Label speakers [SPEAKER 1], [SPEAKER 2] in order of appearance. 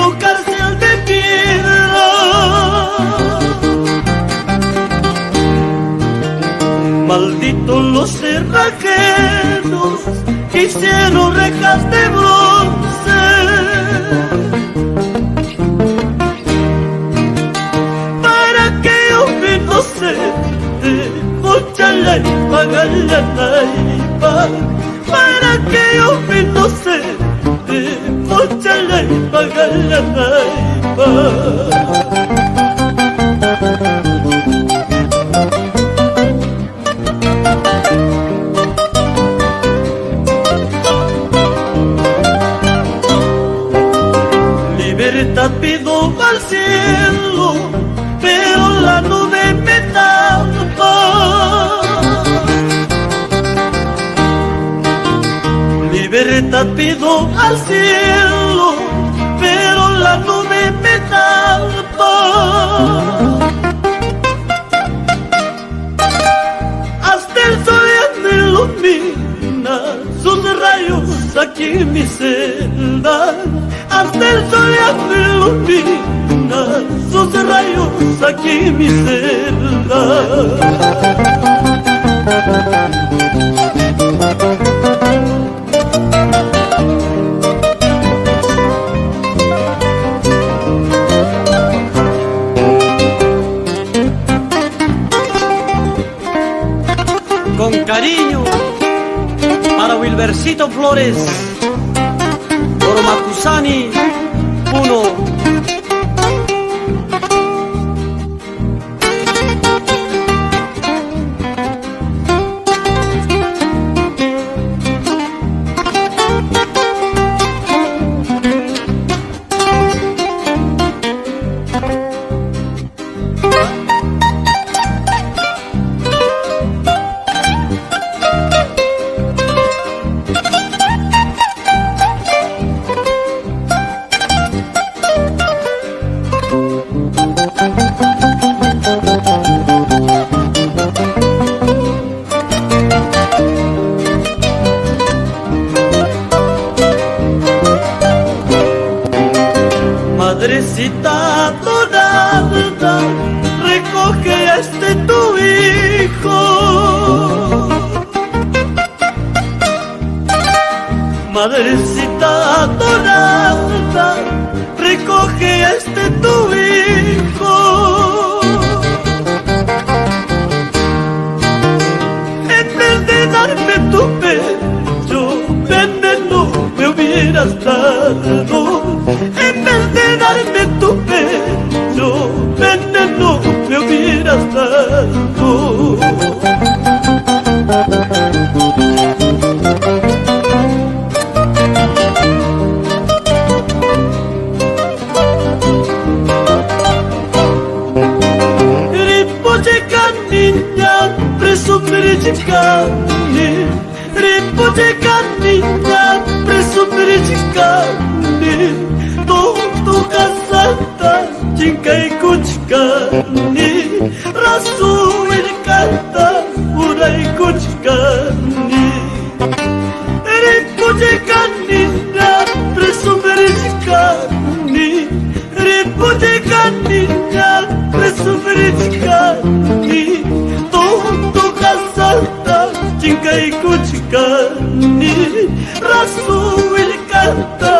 [SPEAKER 1] tu cárcel de piedra. Malditos los cerrajeros que hicieron rejas de bronce para que yo me inocente, mochala y pagala naipa, para que yo me inocente, mochala y pagala naipa. Libertad pido al cielo, pero la nube me tapa. Libertad pido al cielo, pero la nube me tapa. Hasta el sol ya me ilumina sus rayos aquí en mi celda. Hasta el sol ya me ilumina sus rayos aquí en mi celda. Con cariño para Wilbercito Flores, por Macusani 1. Madrecita dorada, recoge a este tu hijo. Madrecita dorada, recoge a este tu hijo. En vez de darme tu pecho, veneno me hubieras dado. En vez de darme tu pecho, veneno me hubieras dado. Ripoche niña, presumir chicani. Ripoche niña, presumir chicani. Tu casata, chinca y cuchcani, rasu y canta, pura y cuchcani. Ripoche canina, presumir chicani. Ripoche canina, presumir chicani. Tu casata, chinca y cuchcani, rasu y canta.